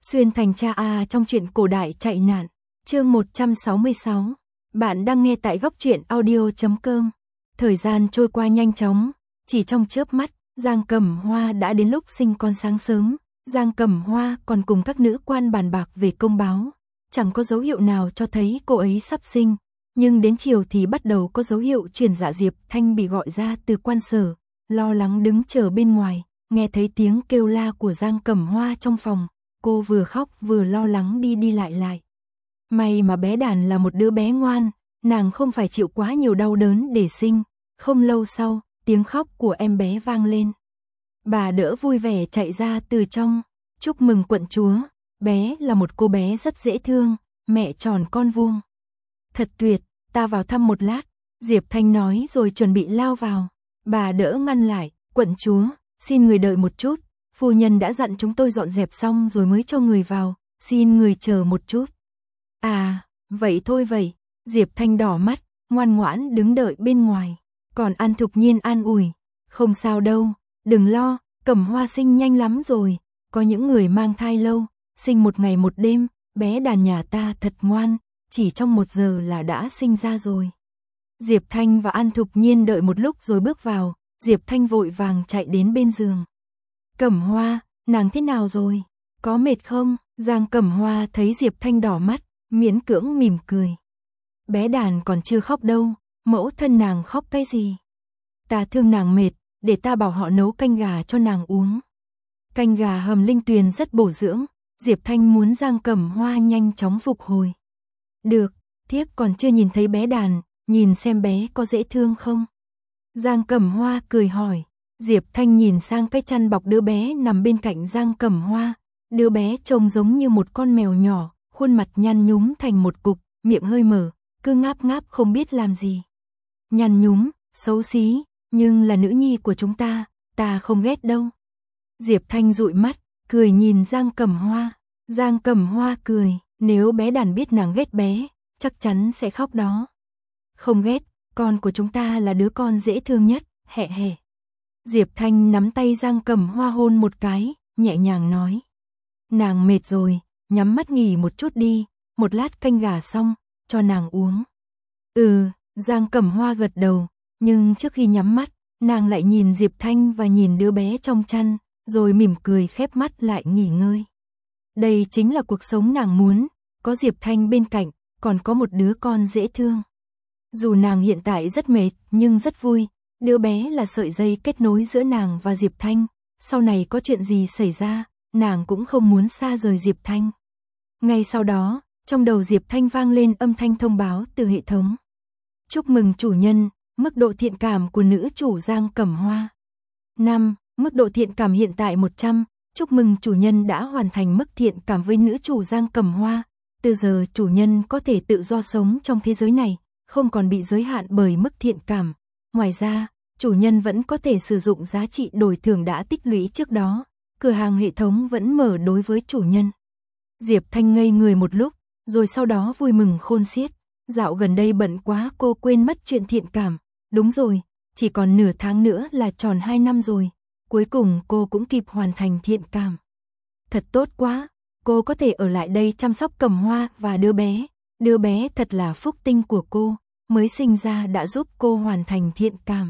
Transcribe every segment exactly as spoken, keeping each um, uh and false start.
Xuyên thành cha A trong truyện cổ đại chạy nạn, chương một trăm sáu mươi sáu. Bạn đang nghe tại góc truyện audio chấm com. Thời gian trôi qua nhanh chóng, chỉ trong chớp mắt, Giang Cẩm Hoa đã đến lúc sinh con. Sáng sớm, Giang Cẩm Hoa còn cùng các nữ quan bàn bạc về công báo, chẳng có dấu hiệu nào cho thấy cô ấy sắp sinh, nhưng đến chiều thì bắt đầu có dấu hiệu truyền dạ. Diệp Thanh bị gọi ra từ quan sở, lo lắng đứng chờ bên ngoài, nghe thấy tiếng kêu la của Giang Cẩm Hoa trong phòng, cô vừa khóc vừa lo lắng đi đi lại lại. May mà bé Đàn là một đứa bé ngoan, nàng không phải chịu quá nhiều đau đớn để sinh. Không lâu sau, tiếng khóc của em bé vang lên. Bà đỡ vui vẻ chạy ra từ trong, chúc mừng quận chúa, bé là một cô bé rất dễ thương, mẹ tròn con vuông. Thật tuyệt, ta vào thăm một lát, Diệp Thanh nói rồi chuẩn bị lao vào. Bà đỡ ngăn lại, quận chúa, xin người đợi một chút, phu nhân đã dặn chúng tôi dọn dẹp xong rồi mới cho người vào, xin người chờ một chút. À, vậy thôi vậy, Diệp Thanh đỏ mắt, ngoan ngoãn đứng đợi bên ngoài. Còn An Thục Nhiên an ủi, không sao đâu, đừng lo, Cẩm Hoa sinh nhanh lắm rồi, có những người mang thai lâu, sinh một ngày một đêm, bé Đàn nhà ta thật ngoan, chỉ trong một giờ là đã sinh ra rồi. Diệp Thanh và An Thục Nhiên đợi một lúc rồi bước vào, Diệp Thanh vội vàng chạy đến bên giường. Cẩm Hoa, nàng thế nào rồi, có mệt không? Giang Cẩm Hoa thấy Diệp Thanh đỏ mắt, miễn cưỡng mỉm cười. Bé Đàn còn chưa khóc đâu, mẫu thân nàng khóc cái gì? Ta thương nàng mệt, để ta bảo họ nấu canh gà cho nàng uống. Canh gà hầm linh tuyền rất bổ dưỡng, Diệp Thanh muốn Giang Cẩm Hoa nhanh chóng phục hồi. Được, thiếp còn chưa nhìn thấy bé Đàn, nhìn xem bé có dễ thương không? Giang Cẩm Hoa cười hỏi. Diệp Thanh nhìn sang cái chăn bọc đứa bé nằm bên cạnh Giang Cẩm Hoa, đứa bé trông giống như một con mèo nhỏ, khuôn mặt nhăn nhúm thành một cục, miệng hơi mở, cứ ngáp ngáp không biết làm gì. Nhăn nhúm, xấu xí, nhưng là nữ nhi của chúng ta, ta không ghét đâu. Diệp Thanh dụi mắt, cười nhìn Giang Cẩm Hoa. Giang Cẩm Hoa cười, nếu bé Đàn biết nàng ghét bé, chắc chắn sẽ khóc đó. Không ghét, con của chúng ta là đứa con dễ thương nhất, hẹ hẹ. Diệp Thanh nắm tay Giang Cẩm Hoa hôn một cái, nhẹ nhàng nói. Nàng mệt rồi, nhắm mắt nghỉ một chút đi, một lát canh gà xong, cho nàng uống. Ừ, Giang Cẩm Hoa gật đầu, nhưng trước khi nhắm mắt, nàng lại nhìn Diệp Thanh và nhìn đứa bé trong chăn, rồi mỉm cười khép mắt lại nghỉ ngơi. Đây chính là cuộc sống nàng muốn, có Diệp Thanh bên cạnh, còn có một đứa con dễ thương. Dù nàng hiện tại rất mệt, nhưng rất vui. Đứa bé là sợi dây kết nối giữa nàng và Diệp Thanh, sau này có chuyện gì xảy ra, nàng cũng không muốn xa rời Diệp Thanh. Ngay sau đó, trong đầu Diệp Thanh vang lên âm thanh thông báo từ hệ thống. Chúc mừng chủ nhân, mức độ thiện cảm của nữ chủ Giang Cẩm Hoa. năm. Mức độ thiện cảm hiện tại một trăm. Chúc mừng chủ nhân đã hoàn thành mức thiện cảm với nữ chủ Giang Cẩm Hoa. Từ giờ chủ nhân có thể tự do sống trong thế giới này, không còn bị giới hạn bởi mức thiện cảm. Ngoài ra, chủ nhân vẫn có thể sử dụng giá trị đổi thưởng đã tích lũy trước đó, cửa hàng hệ thống vẫn mở đối với chủ nhân. Diệp Thanh ngây người một lúc, rồi sau đó vui mừng khôn xiết, dạo gần đây bận quá cô quên mất chuyện thiện cảm, đúng rồi, chỉ còn nửa tháng nữa là tròn hai năm rồi, cuối cùng cô cũng kịp hoàn thành thiện cảm. Thật tốt quá, cô có thể ở lại đây chăm sóc Cẩm Hoa và đứa bé, đứa bé thật là phúc tinh của cô, mới sinh ra đã giúp cô hoàn thành thiện cảm.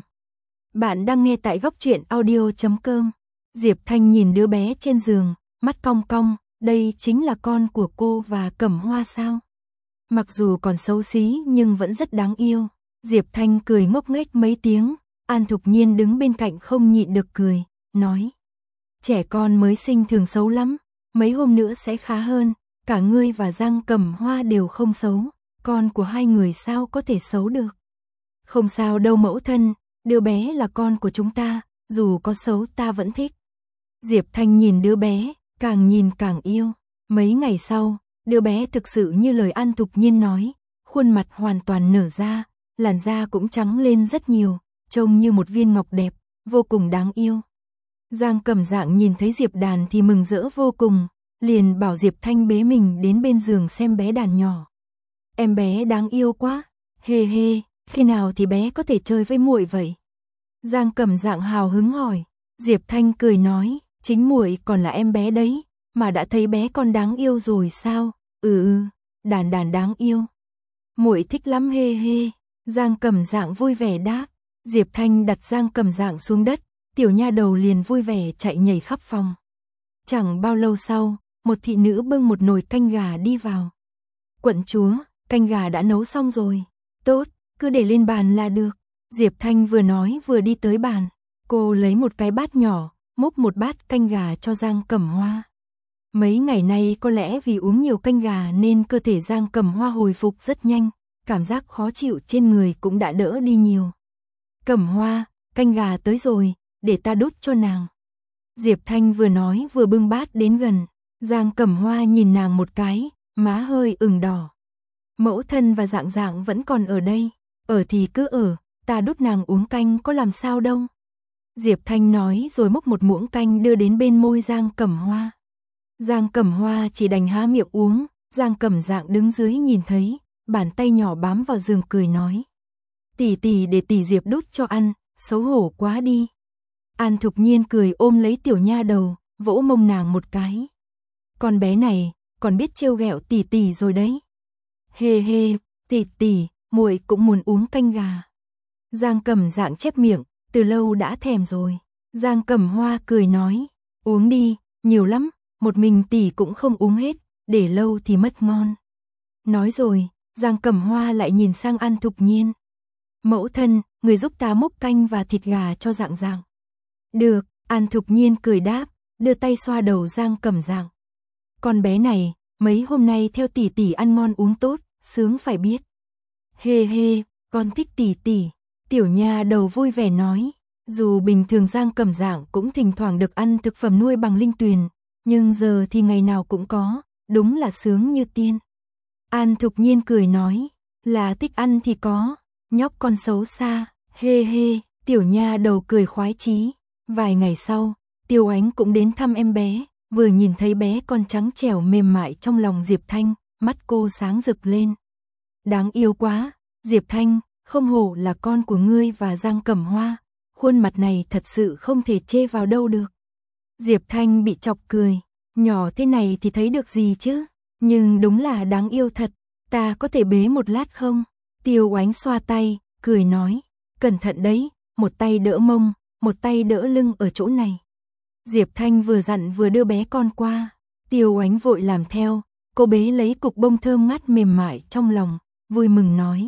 Bạn đang nghe tại góc truyện audio chấm com. Diệp Thanh nhìn đứa bé trên giường, mắt cong cong, đây chính là con của cô và Cẩm Hoa sao? Mặc dù còn xấu xí nhưng vẫn rất đáng yêu. Diệp Thanh cười ngốc nghếch mấy tiếng, An Thục Nhiên đứng bên cạnh không nhịn được cười, nói. Trẻ con mới sinh thường xấu lắm, mấy hôm nữa sẽ khá hơn, cả ngươi và Giang Cẩm Hoa đều không xấu, con của hai người sao có thể xấu được? Không sao đâu mẫu thân, đứa bé là con của chúng ta, dù có xấu ta vẫn thích. Diệp Thanh nhìn đứa bé, càng nhìn càng yêu. Mấy ngày sau, đứa bé thực sự như lời An Thục Nhiên nói, khuôn mặt hoàn toàn nở ra, làn da cũng trắng lên rất nhiều, trông như một viên ngọc đẹp, vô cùng đáng yêu. Giang Cẩm Dạng nhìn thấy Diệp Đàn thì mừng rỡ vô cùng, liền bảo Diệp Thanh bế mình đến bên giường xem bé Đàn nhỏ. Em bé đáng yêu quá, hê hê, khi nào thì bé có thể chơi với muội vậy? Giang Cẩm Dạng hào hứng hỏi. Diệp Thanh cười nói, chính muội còn là em bé đấy, mà đã thấy bé con đáng yêu rồi sao? Ừ ừ, đàn đàn đáng yêu. Muội thích lắm hê hê. Giang Cẩm Dạng vui vẻ đáp. Diệp Thanh đặt Giang Cẩm Dạng xuống đất, tiểu nha đầu liền vui vẻ chạy nhảy khắp phòng. Chẳng bao lâu sau, một thị nữ bưng một nồi canh gà đi vào. Quận chúa, canh gà đã nấu xong rồi. Tốt, cứ để lên bàn là được. Diệp Thanh vừa nói vừa đi tới bàn. Cô lấy một cái bát nhỏ, múc một bát canh gà cho Giang Cẩm Hoa. Mấy ngày nay có lẽ vì uống nhiều canh gà nên cơ thể Giang Cẩm Hoa hồi phục rất nhanh, cảm giác khó chịu trên người cũng đã đỡ đi nhiều. Cẩm Hoa, canh gà tới rồi, để ta đút cho nàng. Diệp Thanh vừa nói vừa bưng bát đến gần. Giang Cẩm Hoa nhìn nàng một cái, má hơi ửng đỏ. Mẫu thân và Dạng Dạng vẫn còn ở đây. Ở thì cứ ở, ta đút nàng uống canh có làm sao đâu. Diệp Thanh nói rồi múc một muỗng canh đưa đến bên môi Giang Cẩm Hoa. Giang Cẩm Hoa chỉ đành há miệng uống. Giang Cẩm Dạng đứng dưới nhìn thấy, bàn tay nhỏ bám vào giường cười nói. Tỷ tỷ để tỷ Diệp đút cho ăn, xấu hổ quá đi. An Thục Nhiên cười ôm lấy tiểu nha đầu, vỗ mông nàng một cái. Con bé này, còn biết trêu ghẹo tỷ tỷ rồi đấy. Hê hê, tỷ tỷ, muội cũng muốn uống canh gà. Giang Cẩm Dạng chép miệng, từ lâu đã thèm rồi. Giang Cẩm Hoa cười nói, uống đi, nhiều lắm, một mình tỷ cũng không uống hết, để lâu thì mất ngon. Nói rồi, Giang Cẩm Hoa lại nhìn sang An Thục Nhiên. Mẫu thân, người giúp ta múc canh và thịt gà cho Dạng Dạng. Được, An Thục Nhiên cười đáp, đưa tay xoa đầu Giang Cẩm Dạng. Con bé này, mấy hôm nay theo tỷ tỷ ăn ngon uống tốt, sướng phải biết. Hê hê, con thích tỷ tỷ. Tiểu nha đầu vui vẻ nói, dù bình thường Giang Cẩm Dạng cũng thỉnh thoảng được ăn thực phẩm nuôi bằng linh tuyền, nhưng giờ thì ngày nào cũng có, đúng là sướng như tiên. An Thục Nhiên cười nói, là thích ăn thì có, nhóc con xấu xa, hê hê, tiểu nha đầu cười khoái chí. Vài ngày sau, Tiêu Ánh cũng đến thăm em bé, vừa nhìn thấy bé con trắng trẻo mềm mại trong lòng Diệp Thanh, mắt cô sáng rực lên. Đáng yêu quá, Diệp Thanh, không hổ là con của ngươi và Giang Cẩm Hoa, khuôn mặt này thật sự không thể chê vào đâu được. Diệp Thanh bị chọc cười, nhỏ thế này thì thấy được gì chứ, nhưng đúng là đáng yêu thật, ta có thể bế một lát không? Tiêu Ánh xoa tay, cười nói, cẩn thận đấy, một tay đỡ mông, một tay đỡ lưng ở chỗ này. Diệp Thanh vừa dặn vừa đưa bé con qua, Tiêu Ánh vội làm theo, cô bế lấy cục bông thơm ngát mềm mại trong lòng, vui mừng nói.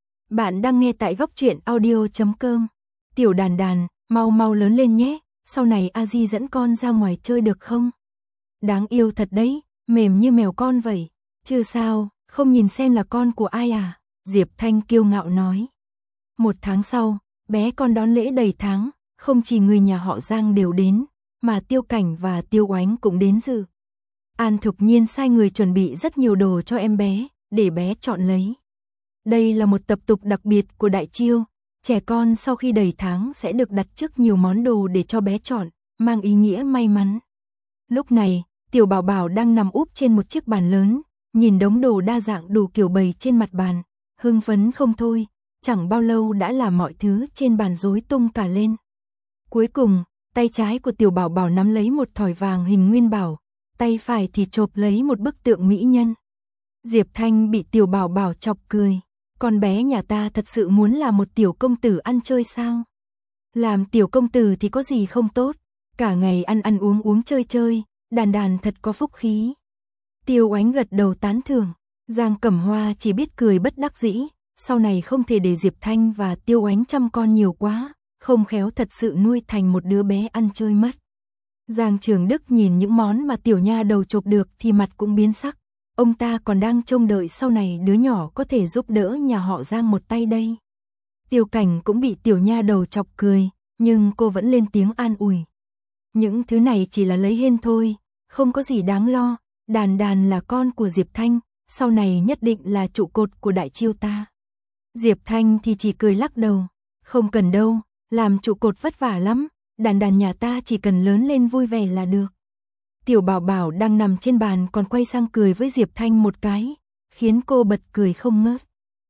Bạn đang nghe tại góc truyện audio chấm com. Tiểu đàn đàn, mau mau lớn lên nhé, sau này A Di dẫn con ra ngoài chơi được không? Đáng yêu thật đấy, mềm như mèo con vậy. Chứ sao, không nhìn xem là con của ai à? Diệp Thanh kiêu ngạo nói. Một tháng sau, bé con đón lễ đầy tháng, không chỉ người nhà họ Giang đều đến, mà Tiêu Cảnh và Tiêu Oánh cũng đến dự. An Thục Nhiên sai người chuẩn bị rất nhiều đồ cho em bé, để bé chọn lấy. Đây là một tập tục đặc biệt của Đại Chiêu, trẻ con sau khi đầy tháng sẽ được đặt trước nhiều món đồ để cho bé chọn, mang ý nghĩa may mắn. Lúc này, Tiểu Bảo Bảo đang nằm úp trên một chiếc bàn lớn, nhìn đống đồ đa dạng đủ kiểu bày trên mặt bàn, hưng phấn không thôi, chẳng bao lâu đã làm mọi thứ trên bàn rối tung cả lên. Cuối cùng, tay trái của Tiểu Bảo Bảo nắm lấy một thỏi vàng hình nguyên bảo, tay phải thì chộp lấy một bức tượng mỹ nhân. Diệp Thanh bị Tiểu Bảo Bảo chọc cười, con bé nhà ta thật sự muốn là một tiểu công tử ăn chơi sao? Làm tiểu công tử thì có gì không tốt, cả ngày ăn ăn uống uống chơi chơi, đàn đàn thật có phúc khí. Tiêu Oánh gật đầu tán thưởng, Giang Cẩm Hoa chỉ biết cười bất đắc dĩ, sau này không thể để Diệp Thanh và Tiêu Oánh chăm con nhiều quá, không khéo thật sự nuôi thành một đứa bé ăn chơi mất. Giang Trường Đức nhìn những món mà tiểu nha đầu chộp được thì mặt cũng biến sắc, ông ta còn đang trông đợi sau này đứa nhỏ có thể giúp đỡ nhà họ Giang một tay đây. Tiêu Cảnh cũng bị tiểu nha đầu chọc cười, nhưng cô vẫn lên tiếng an ủi. Những thứ này chỉ là lấy hên thôi, không có gì đáng lo, đàn đàn là con của Diệp Thanh, sau này nhất định là trụ cột của Đại Chiêu ta. Diệp Thanh thì chỉ cười lắc đầu, không cần đâu, làm trụ cột vất vả lắm, đàn đàn nhà ta chỉ cần lớn lên vui vẻ là được. Tiểu Bảo Bảo đang nằm trên bàn còn quay sang cười với Diệp Thanh một cái, khiến cô bật cười không ngớt.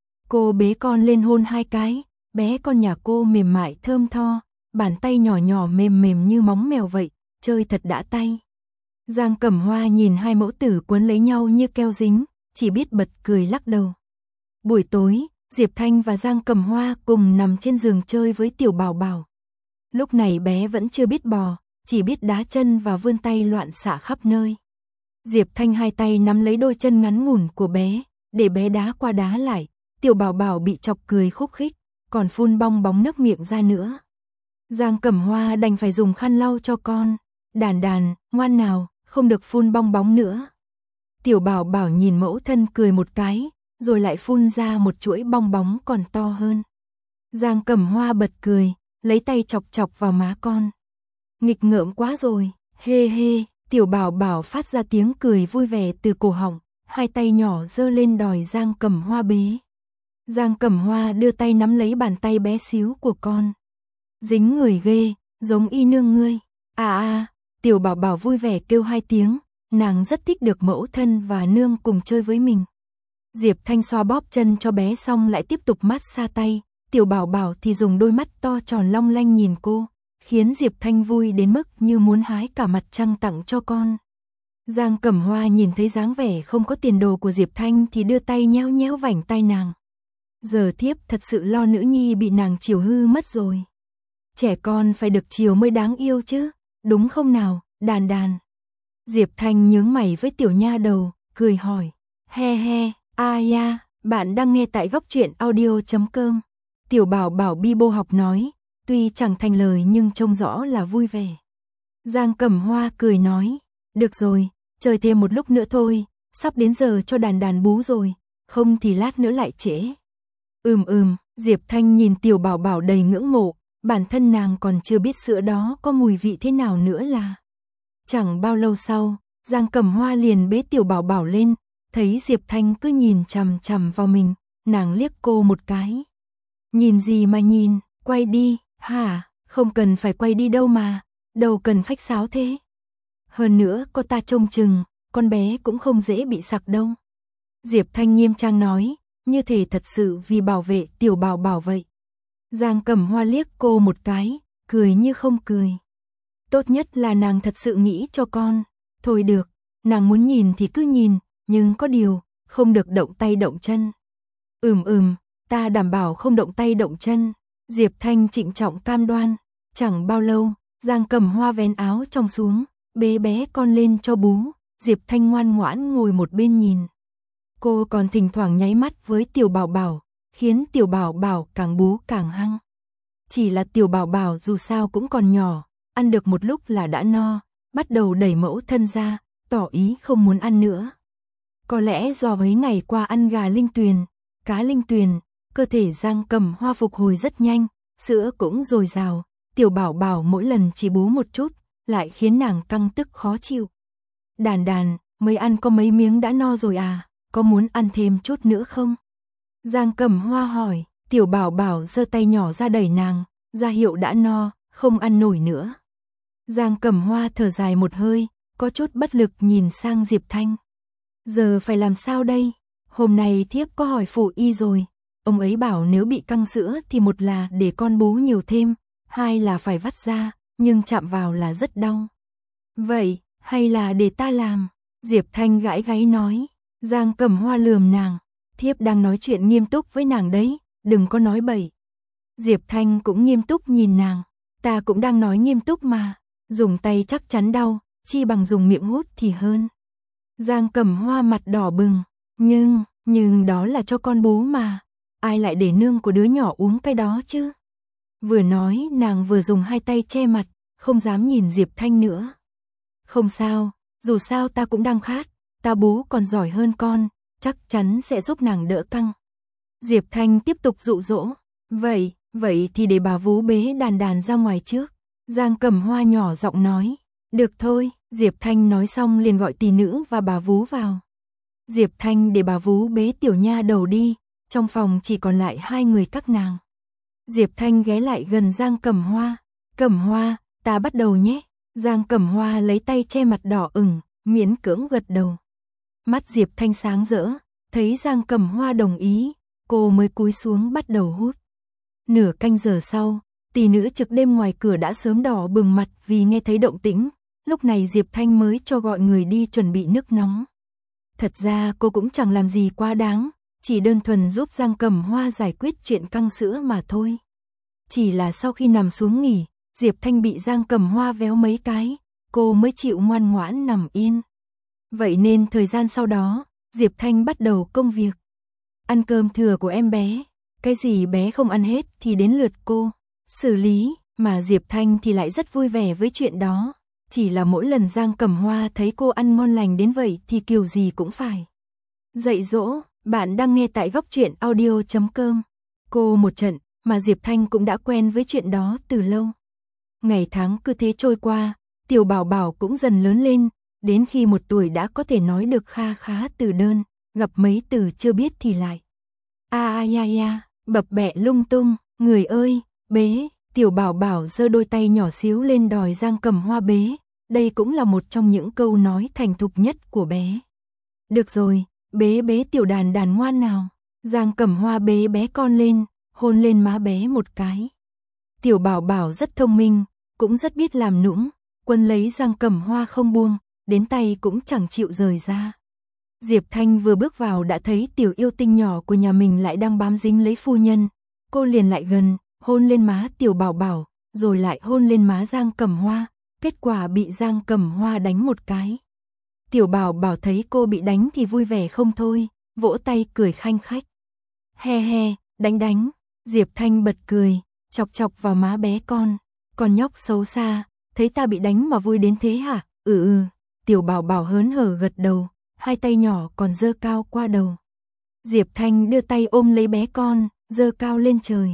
Cô bế con lên hôn hai cái, bé con nhà cô mềm mại thơm tho, bàn tay nhỏ nhỏ mềm mềm như móng mèo vậy, chơi thật đã tay. Giang Cẩm Hoa nhìn hai mẫu tử quấn lấy nhau như keo dính, chỉ biết bật cười lắc đầu. Buổi tối, Diệp Thanh và Giang Cẩm Hoa cùng nằm trên giường chơi với tiểu bảo bảo. Lúc này bé vẫn chưa biết bò, chỉ biết đá chân và vươn tay loạn xạ khắp nơi. Diệp Thanh hai tay nắm lấy đôi chân ngắn ngủn của bé, để bé đá qua đá lại, tiểu bảo bảo bị chọc cười khúc khích, còn phun bong bóng nước miệng ra nữa. Giang Cẩm Hoa đành phải dùng khăn lau cho con. Đàn đàn, ngoan nào, không được phun bong bóng nữa. Tiểu bảo bảo nhìn mẫu thân cười một cái, rồi lại phun ra một chuỗi bong bóng còn to hơn. Giang Cẩm Hoa bật cười, lấy tay chọc chọc vào má con. Nghịch ngợm quá rồi, hê hê, tiểu bảo bảo phát ra tiếng cười vui vẻ từ cổ họng, hai tay nhỏ giơ lên đòi Giang Cẩm Hoa bế. Giang Cẩm Hoa đưa tay nắm lấy bàn tay bé xíu của con. Dính người ghê, giống y nương ngươi. À à, tiểu bảo bảo vui vẻ kêu hai tiếng, nàng rất thích được mẫu thân và nương cùng chơi với mình. Diệp Thanh xoa bóp chân cho bé xong lại tiếp tục mát xa tay, tiểu bảo bảo thì dùng đôi mắt to tròn long lanh nhìn cô, khiến Diệp Thanh vui đến mức như muốn hái cả mặt trăng tặng cho con. Giang Cẩm Hoa nhìn thấy dáng vẻ không có tiền đồ của Diệp Thanh thì đưa tay nhéo nhéo vành tai nàng. Giờ thiếp thật sự lo nữ nhi bị nàng chiều hư mất rồi. Trẻ con phải được chiều mới đáng yêu chứ, đúng không nào, đàn đàn. Diệp Thanh nhướng mày với tiểu nha đầu, cười hỏi. He he, a ya, bạn đang nghe tại góc truyện audio chấm com. Tiểu bảo bảo bi bô học nói, tuy chẳng thành lời nhưng trông rõ là vui vẻ. Giang Cẩm Hoa cười nói, được rồi, chơi thêm một lúc nữa thôi, sắp đến giờ cho đàn đàn bú rồi, không thì lát nữa lại trễ. Ừm ừm, Diệp Thanh nhìn tiểu bảo bảo đầy ngưỡng mộ, bản thân nàng còn chưa biết sữa đó có mùi vị thế nào nữa là. Chẳng bao lâu sau, Giang Cẩm Hoa liền bế tiểu bảo bảo lên, thấy Diệp Thanh cứ nhìn chằm chằm vào mình, nàng liếc cô một cái. Nhìn gì mà nhìn, quay đi, hả, không cần phải quay đi đâu mà, đâu cần khách sáo thế. Hơn nữa có ta trông chừng, con bé cũng không dễ bị sặc đâu. Diệp Thanh nghiêm trang nói, như thể thật sự vì bảo vệ tiểu bảo bảo vậy. Giang Cẩm Hoa liếc cô một cái, cười như không cười. Tốt nhất là nàng thật sự nghĩ cho con. Thôi được, nàng muốn nhìn thì cứ nhìn, nhưng có điều, không được động tay động chân. Ừm ừm, ta đảm bảo không động tay động chân. Diệp Thanh trịnh trọng cam đoan. Chẳng bao lâu, Giang Cẩm Hoa vén áo trong xuống, bế bé con lên cho bú. Diệp Thanh ngoan ngoãn ngồi một bên nhìn. Cô còn thỉnh thoảng nháy mắt với tiểu bảo bảo, khiến tiểu bảo bảo càng bú càng hăng. Chỉ là tiểu bảo bảo dù sao cũng còn nhỏ, ăn được một lúc là đã no, bắt đầu đẩy mẫu thân ra, tỏ ý không muốn ăn nữa. Có lẽ do mấy ngày qua ăn gà linh tuyền, cá linh tuyền, cơ thể Giang Cẩm Hoa phục hồi rất nhanh, sữa cũng dồi dào, tiểu bảo bảo mỗi lần chỉ bú một chút, lại khiến nàng căng tức khó chịu. Đàn đàn, mới ăn có mấy miếng đã no rồi à, có muốn ăn thêm chút nữa không? Giang Cẩm Hoa hỏi, tiểu bảo bảo giơ tay nhỏ ra đẩy nàng, ra hiệu đã no, không ăn nổi nữa. Giang Cẩm Hoa thở dài một hơi, có chút bất lực nhìn sang Diệp Thanh. Giờ phải làm sao đây? Hôm nay thiếp có hỏi phụ y rồi, ông ấy bảo nếu bị căng sữa thì một là để con bú nhiều thêm, hai là phải vắt ra, nhưng chạm vào là rất đau. Vậy, hay là để ta làm? Diệp Thanh gãi gáy nói. Giang Cẩm Hoa lườm nàng, thiếp đang nói chuyện nghiêm túc với nàng đấy, đừng có nói bậy. Diệp Thanh cũng nghiêm túc nhìn nàng, ta cũng đang nói nghiêm túc mà, dùng tay chắc chắn đau, chi bằng dùng miệng hút thì hơn. Giang Cẩm Hoa mặt đỏ bừng, nhưng, nhưng đó là cho con bú mà, ai lại để nương của đứa nhỏ uống cái đó chứ? Vừa nói nàng vừa dùng hai tay che mặt, không dám nhìn Diệp Thanh nữa. Không sao, dù sao ta cũng đang khát, ta bú còn giỏi hơn con, chắc chắn sẽ giúp nàng đỡ căng. Diệp Thanh tiếp tục dụ dỗ, vậy, vậy thì để bà vú bế đàn đàn ra ngoài trước. Giang Cẩm Hoa nhỏ giọng nói, được thôi, Diệp Thanh nói xong liền gọi tỷ nữ và bà vú vào. Diệp Thanh để bà vú bế tiểu nha đầu đi, trong phòng chỉ còn lại hai người các nàng. Diệp Thanh ghé lại gần Giang Cẩm Hoa, Cẩm Hoa, ta bắt đầu nhé. Giang Cẩm Hoa lấy tay che mặt đỏ ửng, miễn cưỡng gật đầu. Mắt Diệp Thanh sáng rỡ, thấy Giang Cẩm Hoa đồng ý, cô mới cúi xuống bắt đầu hút. Nửa canh giờ sau, tỷ nữ trực đêm ngoài cửa đã sớm đỏ bừng mặt vì nghe thấy động tĩnh, lúc này Diệp Thanh mới cho gọi người đi chuẩn bị nước nóng. Thật ra cô cũng chẳng làm gì quá đáng, chỉ đơn thuần giúp Giang Cẩm Hoa giải quyết chuyện căng sữa mà thôi. Chỉ là sau khi nằm xuống nghỉ, Diệp Thanh bị Giang Cẩm Hoa véo mấy cái, cô mới chịu ngoan ngoãn nằm yên. Vậy nên thời gian sau đó, Diệp Thanh bắt đầu công việc. Ăn cơm thừa của em bé, cái gì bé không ăn hết thì đến lượt cô xử lý, mà Diệp Thanh thì lại rất vui vẻ với chuyện đó. Chỉ là mỗi lần Giang Cẩm Hoa thấy cô ăn ngon lành đến vậy thì kiểu gì cũng phải dạy dỗ. Bạn đang nghe tại góc truyện audio chấm com. Cô một trận, mà Diệp Thanh cũng đã quen với chuyện đó từ lâu. Ngày tháng cứ thế trôi qua, tiểu bảo bảo cũng dần lớn lên, đến khi một tuổi đã có thể nói được kha khá từ đơn, gặp mấy từ chưa biết thì lại a a ya ya, bập bẹ lung tung. Người ơi, bế. Tiểu bảo bảo giơ đôi tay nhỏ xíu lên đòi Giang Cẩm Hoa bế, đây cũng là một trong những câu nói thành thục nhất của bé. Được rồi, bế bế tiểu đàn đàn ngoan nào. Giang Cẩm Hoa bế bé con lên, hôn lên má bé một cái. Tiểu bảo bảo rất thông minh, cũng rất biết làm nũng, quấn lấy Giang Cẩm Hoa không buông, đến tay cũng chẳng chịu rời ra. Diệp Thanh vừa bước vào đã thấy tiểu yêu tinh nhỏ của nhà mình lại đang bám dính lấy phu nhân, cô liền lại gần, hôn lên má tiểu bảo bảo, rồi lại hôn lên má Giang Cẩm Hoa, kết quả bị Giang Cẩm Hoa đánh một cái. Tiểu bảo bảo thấy cô bị đánh thì vui vẻ không thôi, vỗ tay cười khanh khách. He he, đánh đánh. Diệp Thanh bật cười, chọc chọc vào má bé con. Con nhóc xấu xa, thấy ta bị đánh mà vui đến thế hả? Ừ ừ. Tiểu bảo bảo hớn hở gật đầu, hai tay nhỏ còn giơ cao qua đầu. Diệp Thanh đưa tay ôm lấy bé con, giơ cao lên trời.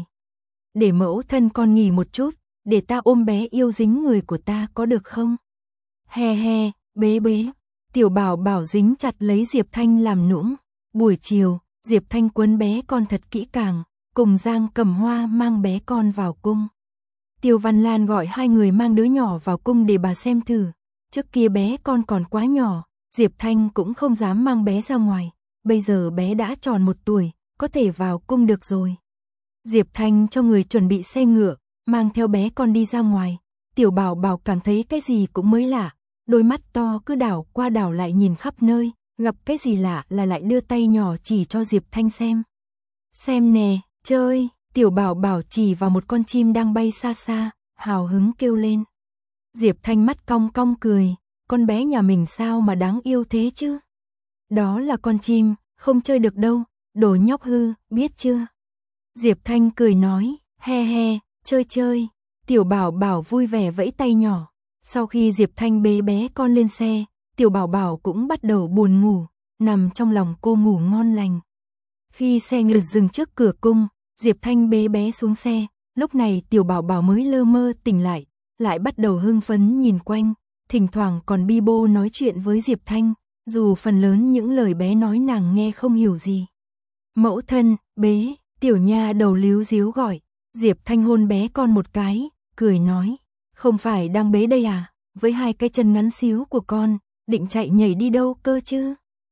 Để mẫu thân con nghỉ một chút, để ta ôm bé yêu dính người của ta có được không? He he, bế bế. Tiểu bảo bảo dính chặt lấy Diệp Thanh làm nũng. Buổi chiều, Diệp Thanh quấn bé con thật kỹ càng, cùng Giang Cẩm Hoa mang bé con vào cung. Tiêu Văn Lan gọi hai người mang đứa nhỏ vào cung để bà xem thử. Trước kia bé con còn quá nhỏ, Diệp Thanh cũng không dám mang bé ra ngoài. Bây giờ bé đã tròn một tuổi, có thể vào cung được rồi. Diệp Thanh cho người chuẩn bị xe ngựa, mang theo bé con đi ra ngoài. Tiểu bảo bảo cảm thấy cái gì cũng mới lạ, đôi mắt to cứ đảo qua đảo lại nhìn khắp nơi, gặp cái gì lạ là lại đưa tay nhỏ chỉ cho Diệp Thanh xem. Xem nè, chơi. Tiểu bảo bảo chỉ vào một con chim đang bay xa xa, hào hứng kêu lên. Diệp Thanh mắt cong cong cười, con bé nhà mình sao mà đáng yêu thế chứ? Đó là con chim, không chơi được đâu, đồ nhóc hư, biết chưa? Diệp Thanh cười nói, he he, chơi chơi. Tiểu bảo bảo vui vẻ vẫy tay nhỏ. Sau khi Diệp Thanh bế bé con lên xe, tiểu bảo bảo cũng bắt đầu buồn ngủ, nằm trong lòng cô ngủ ngon lành. Khi xe ngựa dừng trước cửa cung, Diệp Thanh bế bé xuống xe, lúc này tiểu bảo bảo mới lơ mơ tỉnh lại, lại bắt đầu hưng phấn nhìn quanh, thỉnh thoảng còn bi bô nói chuyện với Diệp Thanh, dù phần lớn những lời bé nói nàng nghe không hiểu gì. Mẫu thân, bế. Tiểu nha đầu líu díu gọi. Diệp Thanh hôn bé con một cái, cười nói, không phải đang bế đây à, với hai cái chân ngắn xíu của con, định chạy nhảy đi đâu cơ chứ?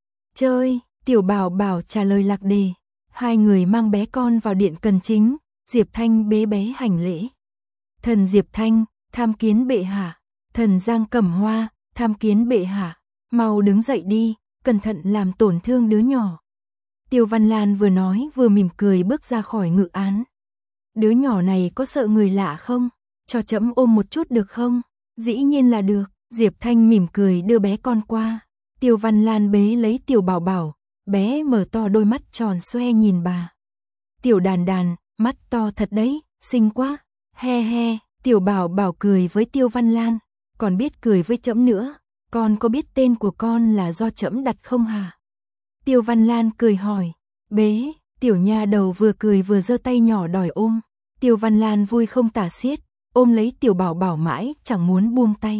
Chơi. Tiểu bảo bảo trả lời lạc đề. Hai người mang bé con vào điện cần chính, Diệp Thanh bế bé hành lễ. Thần Diệp Thanh, tham kiến bệ hạ. Thần Giang Cẩm Hoa, tham kiến bệ hạ. Mau đứng dậy đi, cẩn thận làm tổn thương đứa nhỏ. Tiêu Văn Lan vừa nói vừa mỉm cười bước ra khỏi ngự án. Đứa nhỏ này có sợ người lạ không? Cho trẫm ôm một chút được không? Dĩ nhiên là được. Diệp Thanh mỉm cười đưa bé con qua. Tiêu Văn Lan bế lấy tiểu bảo bảo, bé mở to đôi mắt tròn xoe nhìn bà. Tiểu đàn đàn, mắt to thật đấy, xinh quá. He he, tiểu bảo bảo cười với Tiêu Văn Lan, còn biết cười với trẫm nữa. Con có biết tên của con là do trẫm đặt không hả? Tiêu Văn Lan cười hỏi. Bế. Tiểu nha đầu vừa cười vừa giơ tay nhỏ đòi ôm. Tiêu Văn Lan vui không tả xiết, ôm lấy tiểu bảo bảo mãi chẳng muốn buông tay.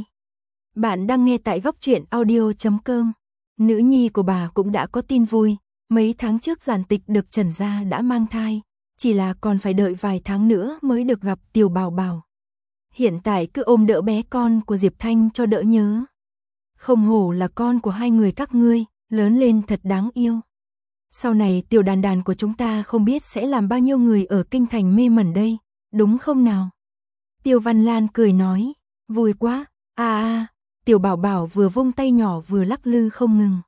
Bạn đang nghe tại góc truyện audio chấm com. Nữ nhi của bà cũng đã có tin vui, mấy tháng trước Giản Tịch được trần ra đã mang thai, chỉ là còn phải đợi vài tháng nữa mới được gặp tiểu bảo bảo. Hiện tại cứ ôm đỡ bé con của Diệp Thanh cho đỡ nhớ. Không hổ là con của hai người các ngươi, lớn lên thật đáng yêu. Sau này tiểu đàn đàn của chúng ta không biết sẽ làm bao nhiêu người ở kinh thành mê mẩn đây, đúng không nào? Tiêu Văn Lan cười nói, vui quá, à à, Tiểu Bảo Bảo vừa vung tay nhỏ vừa lắc lư không ngừng.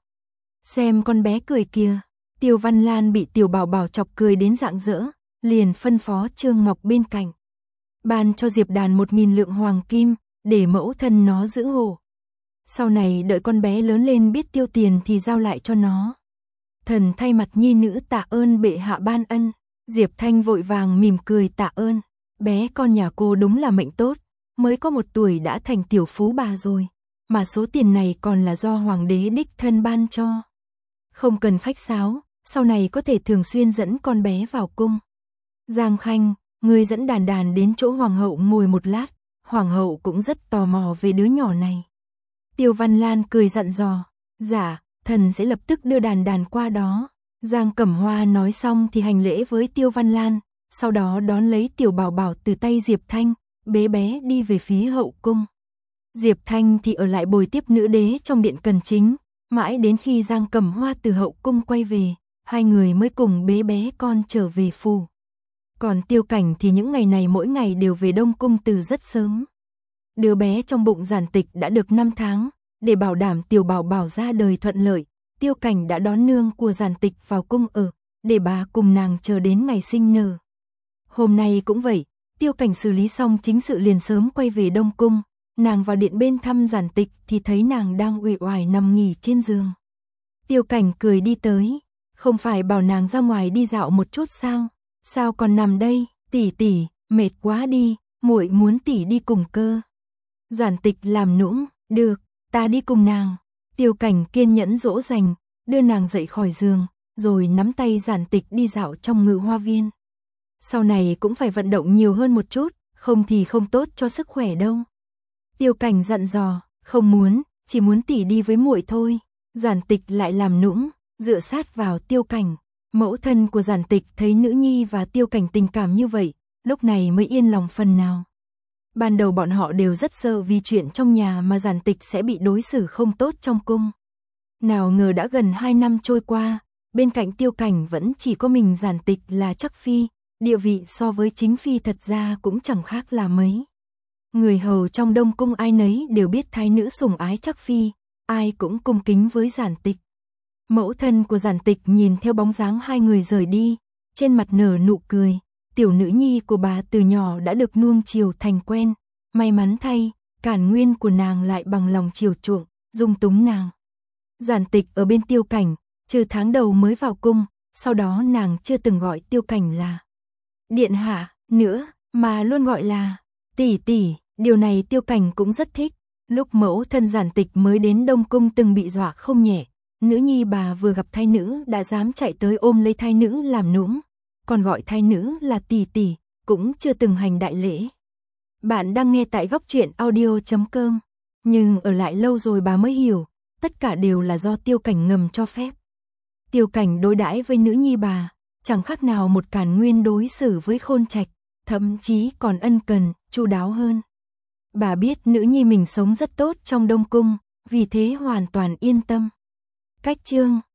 Xem con bé cười kìa. Tiêu Văn Lan bị Tiểu Bảo Bảo chọc cười đến rạng rỡ, liền phân phó Trương Ngọc bên cạnh. Ban cho Diệp Đàn một nghìn lượng hoàng kim, để mẫu thân nó giữ hộ. Sau này đợi con bé lớn lên biết tiêu tiền thì giao lại cho nó. Thần thay mặt nhi nữ tạ ơn bệ hạ ban ân. Diệp Thanh vội vàng mỉm cười tạ ơn. Bé con nhà cô đúng là mệnh tốt, mới có một tuổi đã thành tiểu phú bà rồi. Mà số tiền này còn là do hoàng đế đích thân ban cho. Không cần khách sáo, sau này có thể thường xuyên dẫn con bé vào cung. Giang Khanh, người dẫn Đàn Đàn đến chỗ hoàng hậu ngồi một lát, hoàng hậu cũng rất tò mò về đứa nhỏ này. Tiêu Văn Lan cười dặn dò, dạ, thần sẽ lập tức đưa Đàn Đàn qua đó. Giang Cẩm Hoa nói xong thì hành lễ với Tiêu Văn Lan, sau đó đón lấy Tiểu Bảo Bảo từ tay Diệp Thanh, bế bé đi về phía hậu cung. Diệp Thanh thì ở lại bồi tiếp nữ đế trong điện cần chính, mãi đến khi Giang Cẩm Hoa từ hậu cung quay về, hai người mới cùng bế bé con trở về phủ. Còn Tiêu Cảnh thì những ngày này mỗi ngày đều về Đông Cung từ rất sớm. Đứa bé trong bụng Giản Tịch đã được năm tháng, để bảo đảm Tiểu Bảo Bảo ra đời thuận lợi, Tiêu Cảnh đã đón nương của Giản Tịch vào cung ở, để bà cùng nàng chờ đến ngày sinh nở. Hôm nay cũng vậy, Tiêu Cảnh xử lý xong chính sự liền sớm quay về Đông Cung, nàng vào điện bên thăm Giản Tịch thì thấy nàng đang uể oải nằm nghỉ trên giường. Tiêu Cảnh cười đi tới, không phải bảo nàng ra ngoài đi dạo một chút sao? Sao còn nằm đây, tỷ tỷ, mệt quá đi, muội muốn tỷ đi cùng cơ. Giản Tịch làm nũng, được, ta đi cùng nàng. Tiêu Cảnh kiên nhẫn dỗ dành, đưa nàng dậy khỏi giường, rồi nắm tay Giản Tịch đi dạo trong Ngự Hoa Viên. Sau này cũng phải vận động nhiều hơn một chút, không thì không tốt cho sức khỏe đâu. Tiêu Cảnh dặn dò, không muốn, chỉ muốn tỷ đi với muội thôi. Giản Tịch lại làm nũng, dựa sát vào Tiêu Cảnh. Mẫu thân của Giản Tịch thấy nữ nhi và Tiêu Cảnh tình cảm như vậy, lúc này mới yên lòng phần nào. Ban đầu bọn họ đều rất sợ vì chuyện trong nhà mà Giản Tịch sẽ bị đối xử không tốt trong cung. Nào ngờ đã gần hai năm trôi qua, bên cạnh Tiêu Cảnh vẫn chỉ có mình Giản Tịch là chắc phi, địa vị so với chính phi thật ra cũng chẳng khác là mấy. Người hầu trong Đông Cung ai nấy đều biết thái nữ sủng ái chắc phi, ai cũng cung kính với Giản Tịch. Mẫu thân của Giản Tịch nhìn theo bóng dáng hai người rời đi, trên mặt nở nụ cười, tiểu nữ nhi của bà từ nhỏ đã được nuông chiều thành quen, may mắn thay, Cản Nguyên của nàng lại bằng lòng chiều chuộng, dung túng nàng. Giản Tịch ở bên Tiêu Cảnh, trừ tháng đầu mới vào cung, sau đó nàng chưa từng gọi Tiêu Cảnh là điện hạ nữa, mà luôn gọi là tỷ tỷ, điều này Tiêu Cảnh cũng rất thích. Lúc mẫu thân Giản Tịch mới đến Đông Cung từng bị dọa không nhẹ, nữ nhi bà vừa gặp thái nữ đã dám chạy tới ôm lấy thái nữ làm nũng, còn gọi thái nữ là tỷ tỷ, cũng chưa từng hành đại lễ. Bạn đang nghe tại góc truyện audio chấm com, nhưng ở lại lâu rồi bà mới hiểu, tất cả đều là do Tiêu Cảnh ngầm cho phép. Tiêu Cảnh đối đãi với nữ nhi bà, chẳng khác nào một Cản Nguyên đối xử với Khôn Trạch, thậm chí còn ân cần, chu đáo hơn. Bà biết nữ nhi mình sống rất tốt trong Đông Cung, vì thế hoàn toàn yên tâm. Cách chương